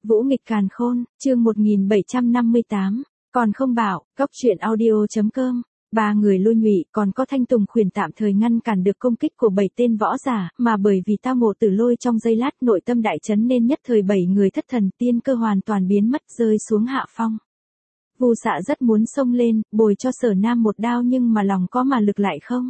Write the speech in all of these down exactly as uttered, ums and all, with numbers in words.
Vũ nghịch càn khôn, chương một nghìn bảy trăm năm mươi tám, còn không bảo, cốc truyện audio.com, ba người lui nhụy, còn có Thanh Tùng khuyển tạm thời ngăn cản được công kích của bảy tên võ giả, mà bởi vì tao ngộ tử lôi trong giây lát nội tâm đại chấn nên nhất thời bảy người thất thần tiên cơ hoàn toàn biến mất rơi xuống hạ phong. Vu Xạ rất muốn xông lên, bồi cho Sở Nam một đao nhưng mà lòng có mà lực lại không.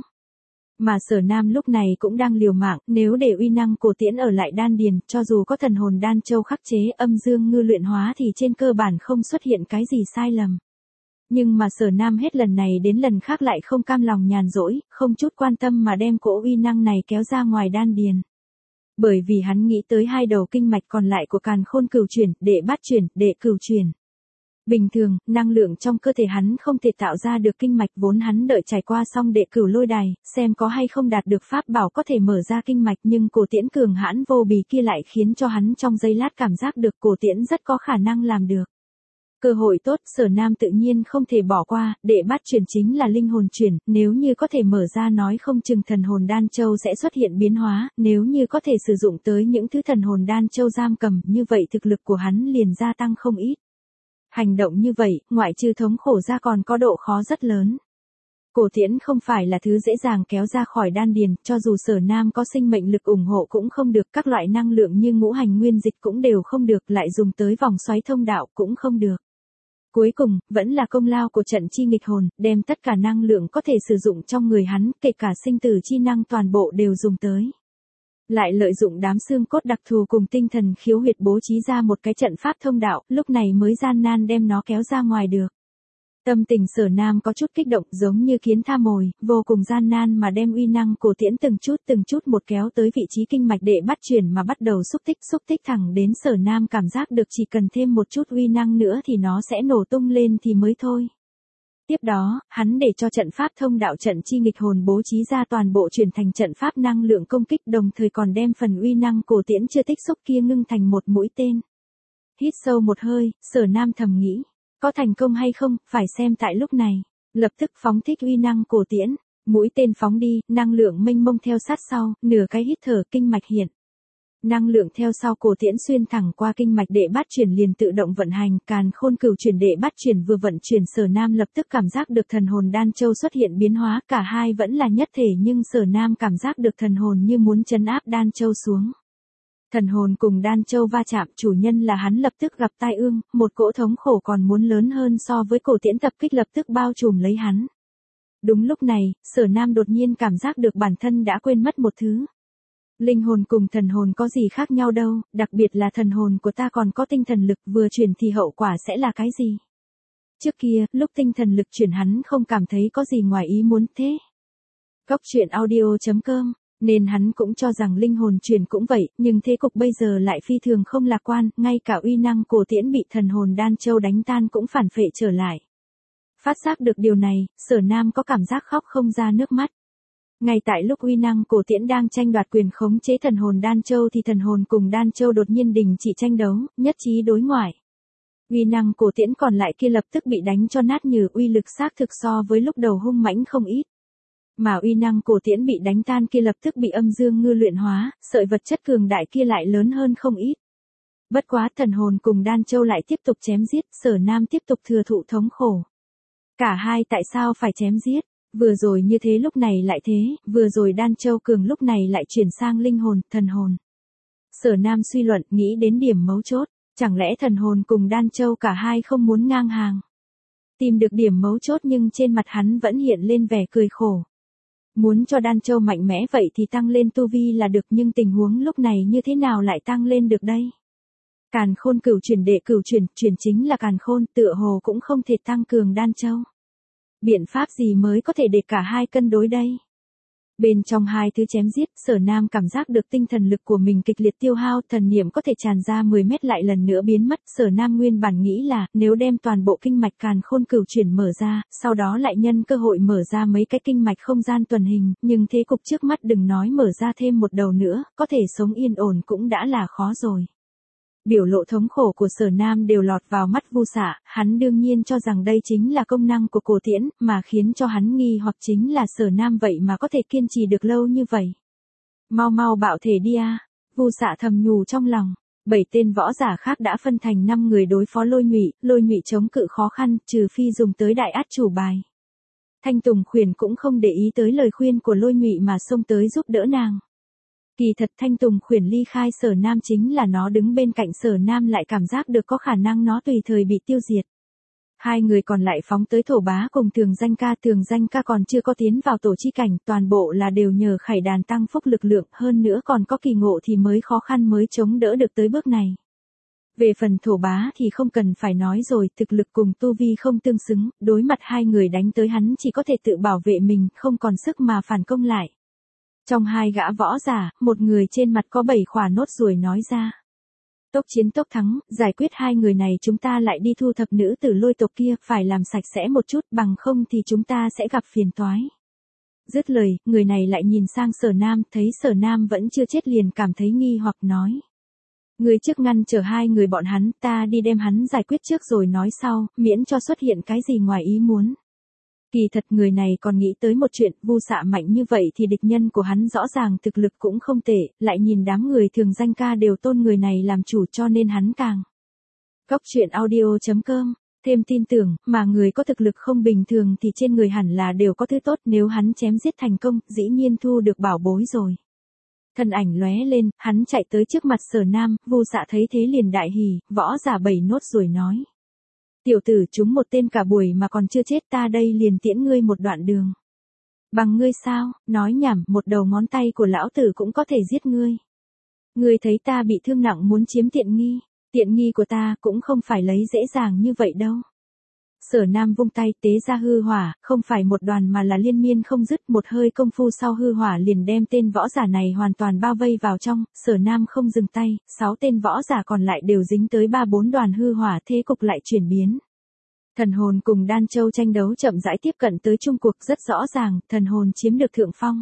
Mà Sở Nam lúc này cũng đang liều mạng, nếu để uy năng cổ tiễn ở lại đan điền, cho dù có thần hồn đan châu khắc chế âm dương ngư luyện hóa thì trên cơ bản không xuất hiện cái gì sai lầm. Nhưng mà Sở Nam hết lần này đến lần khác lại không cam lòng nhàn rỗi, không chút quan tâm mà đem cỗ uy năng này kéo ra ngoài đan điền. Bởi vì hắn nghĩ tới hai đầu kinh mạch còn lại của càn khôn cửu chuyển, đệ bát chuyển, đệ cửu chuyển. Bình thường, năng lượng trong cơ thể hắn không thể tạo ra được kinh mạch vốn hắn đợi trải qua xong đệ cửu lôi đài, xem có hay không đạt được pháp bảo có thể mở ra kinh mạch nhưng cổ tiễn cường hãn vô bì kia lại khiến cho hắn trong giây lát cảm giác được cổ tiễn rất có khả năng làm được. Cơ hội tốt, Sở Nam tự nhiên không thể bỏ qua, đệ bát chuyển chính là linh hồn chuyển, nếu như có thể mở ra nói không chừng thần hồn đan châu sẽ xuất hiện biến hóa, nếu như có thể sử dụng tới những thứ thần hồn đan châu giam cầm, như vậy thực lực của hắn liền gia tăng không ít. Hành động như vậy, ngoại trừ thống khổ ra còn có độ khó rất lớn. Cổ tiễn không phải là thứ dễ dàng kéo ra khỏi đan điền, cho dù Sở Nam có sinh mệnh lực ủng hộ cũng không được, các loại năng lượng như ngũ hành nguyên dịch cũng đều không được, lại dùng tới vòng xoáy thông đạo cũng không được. Cuối cùng, vẫn là công lao của trận chi nghịch hồn, đem tất cả năng lượng có thể sử dụng trong người hắn, kể cả sinh tử chi năng toàn bộ đều dùng tới. Lại lợi dụng đám xương cốt đặc thù cùng tinh thần khiếu huyệt bố trí ra một cái trận pháp thông đạo, lúc này mới gian nan đem nó kéo ra ngoài được. Tâm tình Sở Nam có chút kích động giống như kiến tha mồi, vô cùng gian nan mà đem uy năng cổ tiễn từng chút từng chút một kéo tới vị trí kinh mạch đệ bắt chuyển mà bắt đầu xúc tích xúc tích thẳng đến Sở Nam cảm giác được chỉ cần thêm một chút uy năng nữa thì nó sẽ nổ tung lên thì mới thôi. Tiếp đó, hắn để cho trận pháp thông đạo trận chi nghịch hồn bố trí ra toàn bộ chuyển thành trận pháp năng lượng công kích, đồng thời còn đem phần uy năng cổ tiễn chưa tích xúc kia ngưng thành một mũi tên. Hít sâu một hơi, Sở Nam thầm nghĩ, có thành công hay không, phải xem tại lúc này. Lập tức phóng thích uy năng cổ tiễn, mũi tên phóng đi, năng lượng mênh mông theo sát sau, nửa cái hít thở kinh mạch hiện. Năng lượng theo sau cổ tiễn xuyên thẳng qua kinh mạch đệ bát chuyển liền tự động vận hành, càn khôn cửu chuyển đệ bát chuyển vừa vận chuyển Sở Nam lập tức cảm giác được thần hồn đan châu xuất hiện biến hóa, cả hai vẫn là nhất thể nhưng Sở Nam cảm giác được thần hồn như muốn trấn áp đan châu xuống. Thần hồn cùng đan châu va chạm, chủ nhân là hắn lập tức gặp tai ương, một cỗ thống khổ còn muốn lớn hơn so với cổ tiễn tập kích lập tức bao trùm lấy hắn. Đúng lúc này, Sở Nam đột nhiên cảm giác được bản thân đã quên mất một thứ. Linh hồn cùng thần hồn có gì khác nhau đâu, đặc biệt là thần hồn của ta còn có tinh thần lực, vừa chuyển thì hậu quả sẽ là cái gì? Trước kia, lúc tinh thần lực chuyển hắn không cảm thấy có gì ngoài ý muốn thế. Cốc truyện audio.com, nên hắn cũng cho rằng linh hồn chuyển cũng vậy, nhưng thế cục bây giờ lại phi thường không lạc quan, ngay cả uy năng cổ tiễn bị thần hồn đan châu đánh tan cũng phản phệ trở lại. Phát giác được điều này, Sở Nam có cảm giác khóc không ra nước mắt. Ngay tại lúc uy năng cổ tiễn đang tranh đoạt quyền khống chế thần hồn đan châu thì thần hồn cùng đan châu đột nhiên đình chỉ tranh đấu, nhất trí đối ngoại. Uy năng cổ tiễn còn lại kia lập tức bị đánh cho nát nhừ, uy lực xác thực so với lúc đầu hung mãnh không ít. Mà uy năng cổ tiễn bị đánh tan kia lập tức bị âm dương ngư luyện hóa, sợi vật chất cường đại kia lại lớn hơn không ít. Bất quá thần hồn cùng đan châu lại tiếp tục chém giết, Sở Nam tiếp tục thừa thụ thống khổ. Cả hai tại sao phải chém giết? Vừa rồi như thế lúc này lại thế, vừa rồi đan châu cường lúc này lại chuyển sang linh hồn, thần hồn. Sở Nam suy luận nghĩ đến điểm mấu chốt, chẳng lẽ thần hồn cùng đan châu cả hai không muốn ngang hàng. Tìm được điểm mấu chốt nhưng trên mặt hắn vẫn hiện lên vẻ cười khổ. Muốn cho đan châu mạnh mẽ vậy thì tăng lên tu vi là được nhưng tình huống lúc này như thế nào lại tăng lên được đây? Càn khôn cửu chuyển đệ cửu chuyển, chuyển chính là càn khôn, tựa hồ cũng không thể tăng cường đan châu. Biện pháp gì mới có thể để cả hai cân đối đây? Bên trong hai thứ chém giết, Sở Nam cảm giác được tinh thần lực của mình kịch liệt tiêu hao, thần niệm có thể tràn ra mười mét lại lần nữa biến mất. Sở Nam nguyên bản nghĩ là, nếu đem toàn bộ kinh mạch càn khôn cửu chuyển mở ra, sau đó lại nhân cơ hội mở ra mấy cái kinh mạch không gian tuần hình, nhưng thế cục trước mắt đừng nói mở ra thêm một đầu nữa, có thể sống yên ổn cũng đã là khó rồi. Biểu lộ thống khổ của Sở Nam đều lọt vào mắt Vu Xạ, hắn đương nhiên cho rằng đây chính là công năng của cổ tiễn, mà khiến cho hắn nghi hoặc chính là Sở Nam vậy mà có thể kiên trì được lâu như vậy. Mau mau bạo thể đi a, Vu Xạ thầm nhủ trong lòng, Bảy tên võ giả khác đã phân thành năm người đối phó Lôi Nhụy, Lôi Nhụy chống cự khó khăn, trừ phi dùng tới đại át chủ bài. Thanh Tùng Khuyển cũng không để ý tới lời khuyên của Lôi Nhụy mà xông tới giúp đỡ nàng. Kỳ thật Thanh Tùng Khuyển ly khai Sở Nam chính là nó đứng bên cạnh Sở Nam lại cảm giác được có khả năng nó tùy thời bị tiêu diệt. Hai người còn lại phóng tới Thổ Bá cùng Thường Danh Ca, Thường Danh Ca còn chưa có tiến vào tổ chi cảnh, toàn bộ là đều nhờ Khải Đàn tăng phúc lực lượng, hơn nữa còn có kỳ ngộ thì mới khó khăn mới chống đỡ được tới bước này. Về phần Thổ Bá thì không cần phải nói rồi, thực lực cùng tu vi không tương xứng, đối mặt hai người đánh tới hắn chỉ có thể tự bảo vệ mình, không còn sức mà phản công lại. Trong hai gã võ giả, một người trên mặt có bảy khỏa nốt ruồi nói ra. Tốc chiến tốc thắng, giải quyết hai người này chúng ta lại đi thu thập nữ tử Lôi tộc kia, phải làm sạch sẽ một chút, bằng không thì chúng ta sẽ gặp phiền toái. Dứt lời, người này lại nhìn sang Sở Nam, thấy Sở Nam vẫn chưa chết liền cảm thấy nghi hoặc nói. Người trước ngăn chờ hai người bọn hắn, ta đi đem hắn giải quyết trước rồi nói sau, miễn cho xuất hiện cái gì ngoài ý muốn. Kỳ thật người này còn nghĩ tới một chuyện, Vu Xạ mạnh như vậy thì địch nhân của hắn rõ ràng thực lực cũng không tệ, lại nhìn đám người Thường Danh Ca đều tôn người này làm chủ cho nên hắn càng. Góc truyện audio chấm com, thêm tin tưởng, mà người có thực lực không bình thường thì trên người hẳn là đều có thứ tốt, nếu hắn chém giết thành công, dĩ nhiên thu được bảo bối rồi. Thân ảnh lóe lên, hắn chạy tới trước mặt Sở Nam, Vu Xạ thấy thế liền đại hỉ, võ giả bảy nốt rồi nói. Tiểu tử chúng một tên cả buổi mà còn chưa chết, ta đây liền tiễn ngươi một đoạn đường. Bằng ngươi sao, nói nhảm, một đầu ngón tay của lão tử cũng có thể giết ngươi. Ngươi thấy ta bị thương nặng muốn chiếm tiện nghi, tiện nghi của ta cũng không phải lấy dễ dàng như vậy đâu. Sở Nam vung tay tế ra hư hỏa, không phải một đoàn mà là liên miên không dứt, một hơi công phu sau hư hỏa liền đem tên võ giả này hoàn toàn bao vây vào trong, Sở Nam không dừng tay, sáu tên võ giả còn lại đều dính tới ba bốn đoàn hư hỏa, thế cục lại chuyển biến. Thần hồn cùng Đan Châu tranh đấu chậm rãi tiếp cận tới chung cuộc, rất rõ ràng, thần hồn chiếm được thượng phong.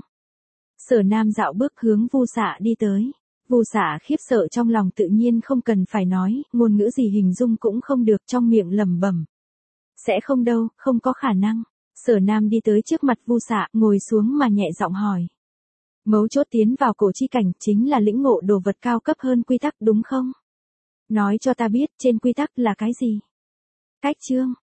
Sở Nam dạo bước hướng Vu Xạ đi tới. Vu Xạ khiếp sợ trong lòng tự nhiên không cần phải nói, ngôn ngữ gì hình dung cũng không được, trong miệng lẩm bẩm. Sẽ không đâu, không có khả năng. Sở Nam đi tới trước mặt Vu Xạ, ngồi xuống mà nhẹ giọng hỏi. Mấu chốt tiến vào cổ chi cảnh chính là lĩnh ngộ đồ vật cao cấp hơn quy tắc đúng không? Nói cho ta biết trên quy tắc là cái gì? Cách chương,